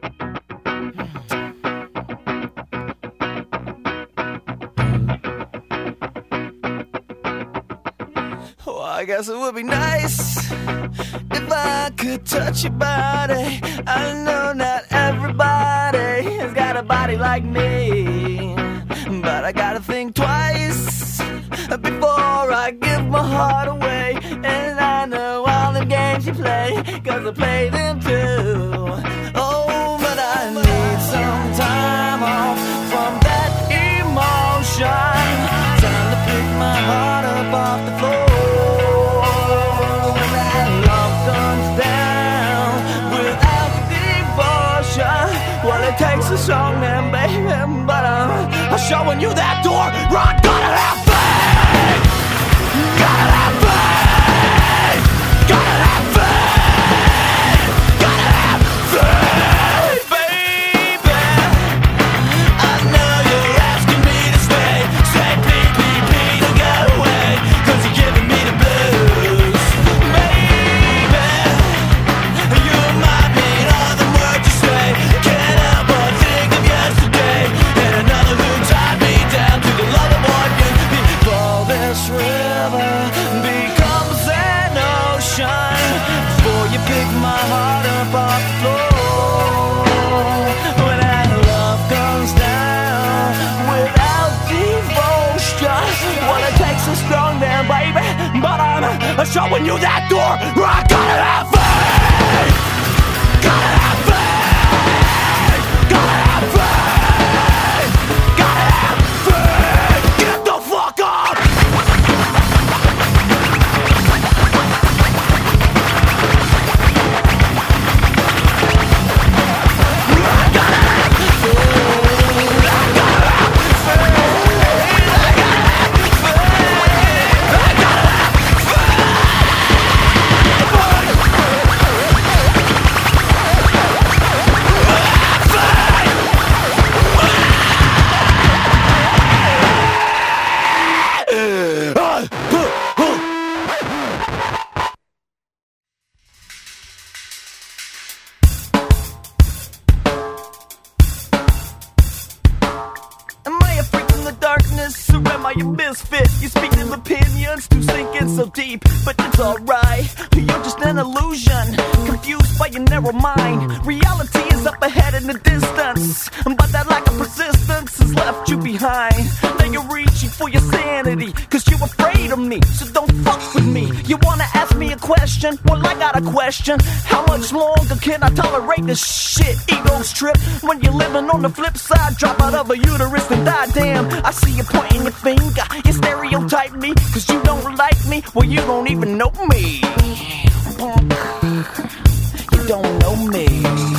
Well, I guess it would be nice if I could touch your body. I know not everybody has got a body like me, but I gotta think twice before I give my heart away. And I know all the games you play, 'cause I play them too. Oh, but I need some time off from that emotion. Time to pick my heart up off the floor. When that love comes down without devotion, well, it takes a strong man, baby, but I'm showing you that door where I gotta have faith. Gotta have faith. Gotta have faith. Gotta have faith, baby. I know you're asking me to stay. Say please, please, please don't go away, 'cause you're giving me the blues. Baby, you remind me of the words you say. Can't help but think of yesterday and another who tied me down to the love of one you. Before this river becomes an ocean, before you pick my heart up off the floor. When that love comes down without devotion, well, it takes a strong man, baby, but I'm showing you that door where I gotta have faith. Gotta have faith. Gotta have faith. Gotta have faith. Get the fuck up. Am I a freak from the darkness, or am I a misfit? You speak of opinions to sink in so deep, but it's alright. You're just an illusion, confused by your narrow mind. Reality is up ahead in the distance, but that lack of persistence has left you behind. Now you're reaching for your sanity, 'cause you're afraid of me, so don't fuck with me. You wanna ask me a question? Well, I got a question. How much longer can I tolerate this shit? Ego's trip when you're living on the flip side. Drop out of a uterus and die, damn. I see you pointing your finger. You stereotype me, 'cause you don't like me. Well, you don't even know me. You don't know me.